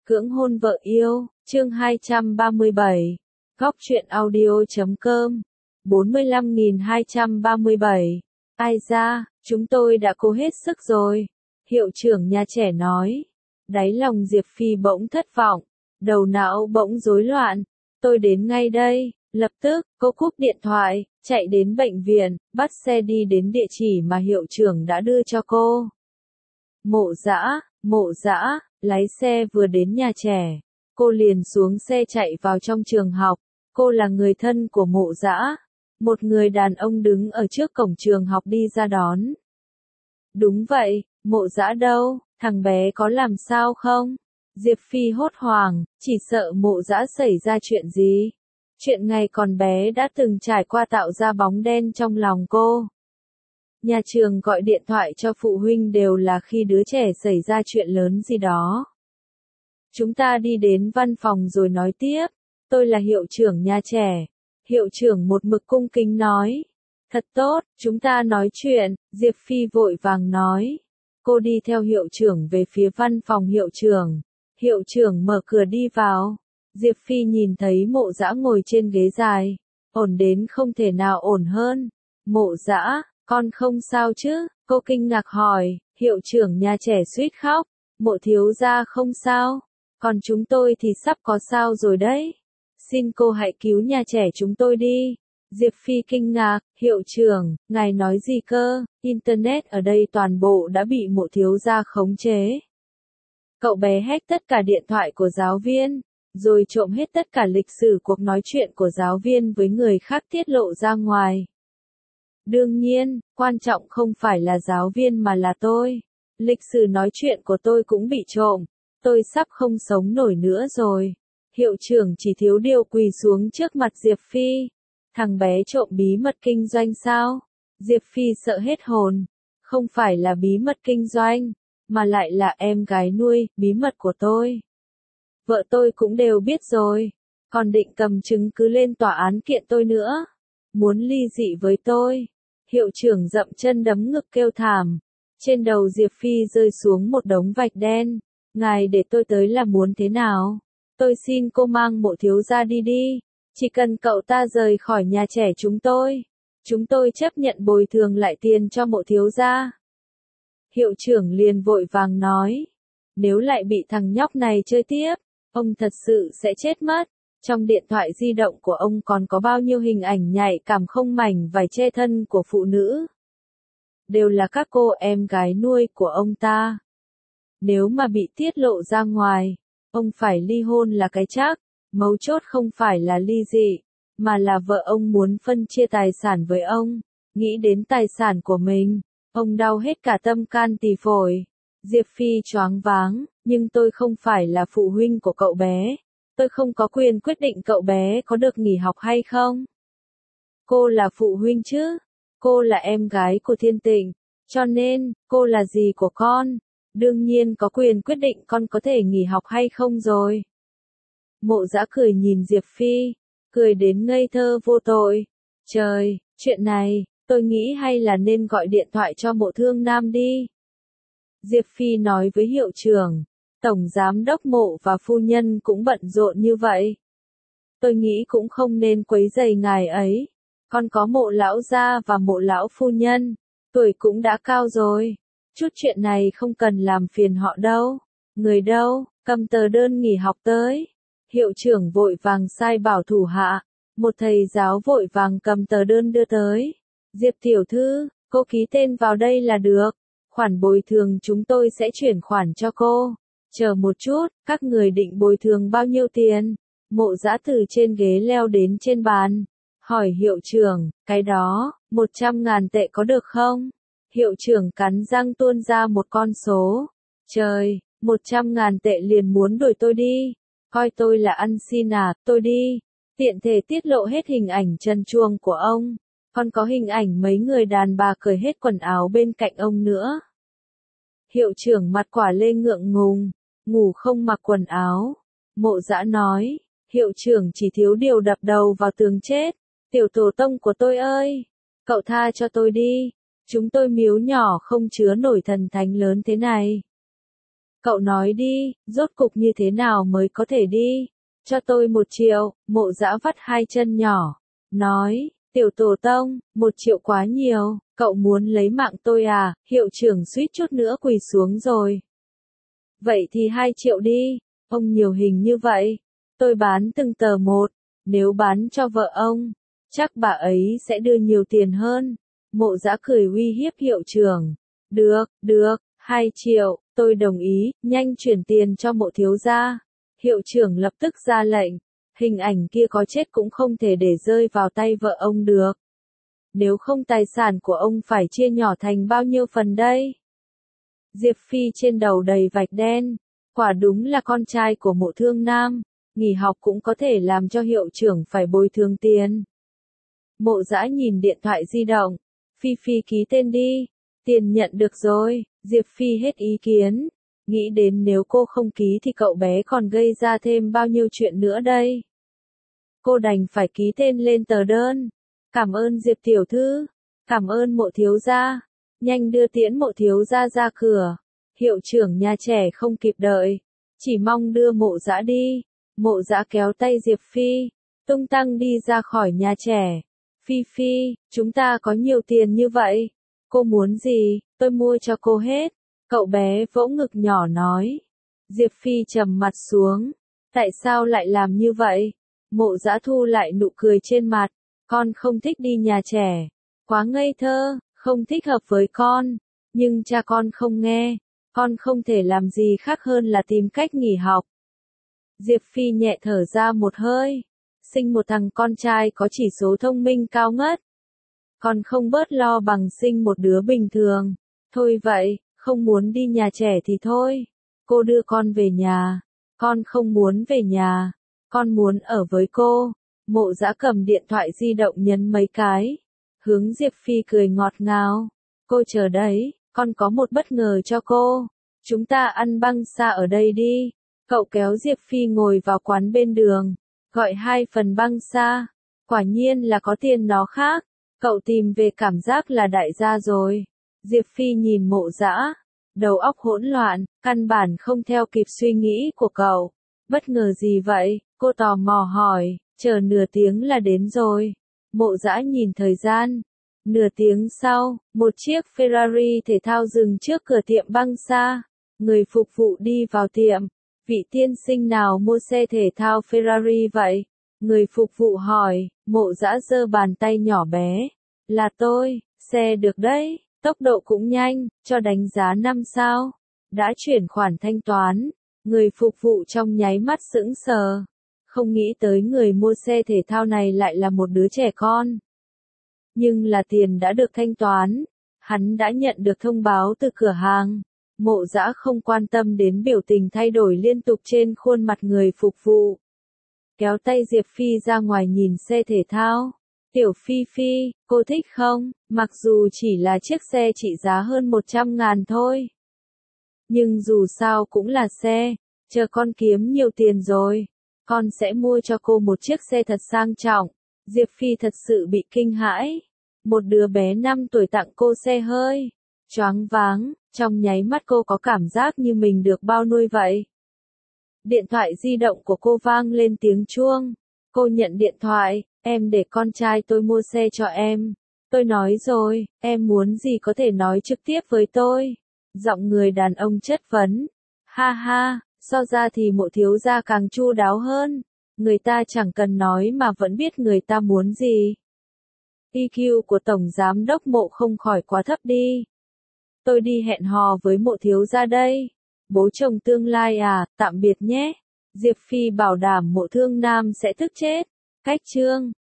Cưỡng hôn vợ yêu, chương 237. Góc truyện audio.com 45.237. Ai ra, chúng tôi đã cố hết sức rồi. Hiệu trưởng nhà trẻ nói. Đáy lòng Diệp Phi bỗng thất vọng, đầu não bỗng rối loạn. Tôi đến ngay đây. Lập tức, cô cúp điện thoại, chạy đến bệnh viện, bắt xe đi đến địa chỉ mà hiệu trưởng đã đưa cho cô. Mộ dã, lái xe vừa đến nhà trẻ. Cô liền xuống xe chạy vào trong trường học. Cô là người thân của Mộ dã. Một người đàn ông đứng ở trước cổng trường học đi ra đón. Đúng vậy, Mộ dã đâu, thằng bé có làm sao không? Diệp Phi hốt hoảng, chỉ sợ Mộ dã xảy ra chuyện gì. Chuyện ngày còn bé đã từng trải qua tạo ra bóng đen trong lòng cô. Nhà trường gọi điện thoại cho phụ huynh đều là khi đứa trẻ xảy ra chuyện lớn gì đó. Chúng ta đi đến văn phòng rồi nói tiếp. Tôi là hiệu trưởng nhà trẻ. Hiệu trưởng một mực cung kính nói. Thật tốt, chúng ta nói chuyện, Diệp Phi vội vàng nói. Cô đi theo hiệu trưởng về phía văn phòng hiệu trưởng. Hiệu trưởng mở cửa đi vào. Diệp Phi nhìn thấy Mộ dã ngồi trên ghế dài. Ổn đến không thể nào ổn hơn. Mộ dã, con không sao chứ? Cô kinh ngạc hỏi. Hiệu trưởng nhà trẻ suýt khóc. Mộ thiếu gia không sao. Còn chúng tôi thì sắp có sao rồi đấy. Xin cô hãy cứu nhà trẻ chúng tôi đi. Diệp Phi kinh ngạc. Hiệu trưởng, ngài nói gì cơ? Internet ở đây toàn bộ đã bị Mộ thiếu gia khống chế. Cậu bé hack tất cả điện thoại của giáo viên, rồi trộm hết tất cả lịch sử cuộc nói chuyện của giáo viên với người khác tiết lộ ra ngoài. Đương nhiên, quan trọng không phải là giáo viên mà là tôi. Lịch sử nói chuyện của tôi cũng bị trộm. Tôi sắp không sống nổi nữa rồi. Hiệu trưởng chỉ thiếu điều quỳ xuống trước mặt Diệp Phi. Thằng bé trộm bí mật kinh doanh sao? Diệp Phi sợ hết hồn. Không phải là bí mật kinh doanh, mà lại là em gái nuôi, bí mật của tôi. Vợ tôi cũng đều biết rồi. Còn định cầm chứng cứ lên tòa án kiện tôi nữa. Muốn ly dị với tôi. Hiệu trưởng dậm chân đấm ngực kêu thảm. Trên đầu Diệp Phi rơi xuống một đống vạch đen. Ngài để tôi tới là muốn thế nào? Tôi xin cô mang Mộ thiếu gia đi đi. Chỉ cần cậu ta rời khỏi nhà trẻ chúng tôi chấp nhận bồi thường lại tiền cho Mộ thiếu gia. Hiệu trưởng liền vội vàng nói. Nếu lại bị thằng nhóc này chơi tiếp, ông thật sự sẽ chết mất. Trong điện thoại di động của ông còn có bao nhiêu hình ảnh nhạy cảm không mảnh vải che thân của phụ nữ. Đều là các cô em gái nuôi của ông ta. Nếu mà bị tiết lộ ra ngoài, ông phải ly hôn là cái chắc. Mấu chốt không phải là ly dị, mà là vợ ông muốn phân chia tài sản với ông. Nghĩ đến tài sản của mình, ông đau hết cả tâm can tỳ phổi. Diệp Phi choáng váng, nhưng tôi không phải là phụ huynh của cậu bé. Tôi không có quyền quyết định cậu bé có được nghỉ học hay không. Cô là phụ huynh chứ? Cô là em gái của Thiên Tịnh, cho nên, cô là dì của con. Đương nhiên có quyền quyết định con có thể nghỉ học hay không rồi. Mộ dã cười nhìn Diệp Phi, cười đến ngây thơ vô tội. Trời, chuyện này, tôi nghĩ hay là nên gọi điện thoại cho Mộ Thương Nam đi. Diệp Phi nói với hiệu trưởng, tổng giám đốc Mộ và phu nhân cũng bận rộn như vậy. Tôi nghĩ cũng không nên quấy rầy ngài ấy. Còn có Mộ lão gia và Mộ lão phu nhân, tuổi cũng đã cao rồi. Chút chuyện này không cần làm phiền họ đâu. Người đâu, cầm tờ đơn nghỉ học tới. Hiệu trưởng vội vàng sai bảo thủ hạ. Một thầy giáo vội vàng cầm tờ đơn đưa tới. Diệp tiểu thư, cô ký tên vào đây là được. Khoản bồi thường chúng tôi sẽ chuyển khoản cho cô. Chờ một chút, các người định bồi thường bao nhiêu tiền? Mộ dã từ trên ghế leo đến trên bàn. Hỏi hiệu trưởng, cái đó, 100.000 tệ có được không? Hiệu trưởng cắn răng tuôn ra một con số. Trời, 100.000 tệ liền muốn đuổi tôi đi. Coi tôi là ăn xin à, tôi đi. Tiện thể tiết lộ hết hình ảnh trần truồng của ông. Còn có hình ảnh mấy người đàn bà cởi hết quần áo bên cạnh ông nữa. Hiệu trưởng mặt quả lê ngượng ngùng, ngủ không mặc quần áo. Mộ dã nói, hiệu trưởng chỉ thiếu điều đập đầu vào tường chết. Tiểu tổ tông của tôi ơi, cậu tha cho tôi đi. Chúng tôi miếu nhỏ không chứa nổi thần thánh lớn thế này. Cậu nói đi, rốt cục như thế nào mới có thể đi? Cho tôi 1 triệu, Mộ Dã vắt hai chân nhỏ, nói, tiểu tổ tông, 1 triệu quá nhiều, cậu muốn lấy mạng tôi à? Hiệu trưởng suýt chút nữa quỳ xuống rồi. Vậy thì 2 triệu đi, ông nhiều hình như vậy, tôi bán từng tờ một, nếu bán cho vợ ông, chắc bà ấy sẽ đưa nhiều tiền hơn. Mộ Dã cười uy hiếp hiệu trưởng. Được, 2 triệu, tôi đồng ý, nhanh chuyển tiền cho Mộ thiếu gia. Hiệu trưởng lập tức ra lệnh, hình ảnh kia có chết cũng không thể để rơi vào tay vợ ông được. Nếu không tài sản của ông phải chia nhỏ thành bao nhiêu phần đây? Diệp Phi trên đầu đầy vạch đen, quả đúng là con trai của Mộ Thương Nam, nghỉ học cũng có thể làm cho hiệu trưởng phải bồi thường tiền. Mộ Dã nhìn điện thoại di động, Phi Phi ký tên đi, tiền nhận được rồi. Diệp Phi hết ý kiến, nghĩ đến nếu cô không ký thì cậu bé còn gây ra thêm bao nhiêu chuyện nữa đây. Cô đành phải ký tên lên tờ đơn. Cảm ơn Diệp tiểu thư, cảm ơn Mộ thiếu gia, nhanh đưa tiễn Mộ thiếu gia ra cửa. Hiệu trưởng nhà trẻ không kịp đợi, chỉ mong đưa Mộ Dã đi. Mộ Dã kéo tay Diệp Phi, tung tăng đi ra khỏi nhà trẻ. Phi Phi, chúng ta có nhiều tiền như vậy, cô muốn gì, tôi mua cho cô hết. Cậu bé vỗ ngực nhỏ nói. Diệp Phi trầm mặt xuống, tại sao lại làm như vậy? Mộ Dã thu lại nụ cười trên mặt, con không thích đi nhà trẻ, quá ngây thơ, không thích hợp với con, nhưng cha con không nghe, con không thể làm gì khác hơn là tìm cách nghỉ học. Diệp Phi nhẹ thở ra một hơi, sinh một thằng con trai có chỉ số thông minh cao ngất. Con không bớt lo bằng sinh một đứa bình thường. Thôi vậy, không muốn đi nhà trẻ thì thôi. Cô đưa con về nhà. Con không muốn về nhà. Con muốn ở với cô. Mộ Dã cầm điện thoại di động nhấn mấy cái. Hướng Diệp Phi cười ngọt ngào. Cô chờ đấy, con có một bất ngờ cho cô. Chúng ta ăn băng xa ở đây đi. Cậu kéo Diệp Phi ngồi vào quán bên đường. Gọi 2 phần băng xa. Quả nhiên là có tiền nó khác. Cậu tìm về cảm giác là đại gia rồi. Diệp Phi nhìn Mộ Dã, đầu óc hỗn loạn, căn bản không theo kịp suy nghĩ của cậu. Bất ngờ gì vậy? Cô tò mò hỏi, chờ nửa tiếng là đến rồi. Mộ Dã nhìn thời gian. Nửa tiếng sau, một chiếc Ferrari thể thao dừng trước cửa tiệm băng xa. Người phục vụ đi vào tiệm. Vị tiên sinh nào mua xe thể thao Ferrari vậy? Người phục vụ hỏi. Mộ Dã giơ bàn tay nhỏ bé. Là tôi, xe được đấy, tốc độ cũng nhanh, cho đánh giá 5 sao. Đã chuyển khoản thanh toán. Người phục vụ trong nháy mắt sững sờ. Không nghĩ tới người mua xe thể thao này lại là một đứa trẻ con. Nhưng là tiền đã được thanh toán. Hắn đã nhận được thông báo từ cửa hàng. Mộ Dã không quan tâm đến biểu tình thay đổi liên tục trên khuôn mặt người phục vụ. Kéo tay Diệp Phi ra ngoài nhìn xe thể thao. Tiểu Phi Phi, cô thích không? Mặc dù chỉ là chiếc xe trị giá hơn 100.000 thôi. Nhưng dù sao cũng là xe. Chờ con kiếm nhiều tiền rồi. Con sẽ mua cho cô một chiếc xe thật sang trọng. Diệp Phi thật sự bị kinh hãi. Một đứa bé 5 tuổi tặng cô xe hơi. Choáng váng, trong nháy mắt cô có cảm giác như mình được bao nuôi vậy. Điện thoại di động của cô vang lên tiếng chuông. Cô nhận điện thoại, em để con trai tôi mua xe cho em. Tôi nói rồi, em muốn gì có thể nói trực tiếp với tôi. Giọng người đàn ông chất vấn. Ha ha, so ra thì Mộ thiếu gia càng chu đáo hơn. Người ta chẳng cần nói mà vẫn biết người ta muốn gì. EQ của Tổng Giám đốc Mộ không khỏi quá thấp đi. Tôi đi hẹn hò với Mộ thiếu gia đây. Bố chồng tương lai à, tạm biệt nhé. Diệp Phi bảo đảm Mộ Thương Nam sẽ tức chết. Cách chương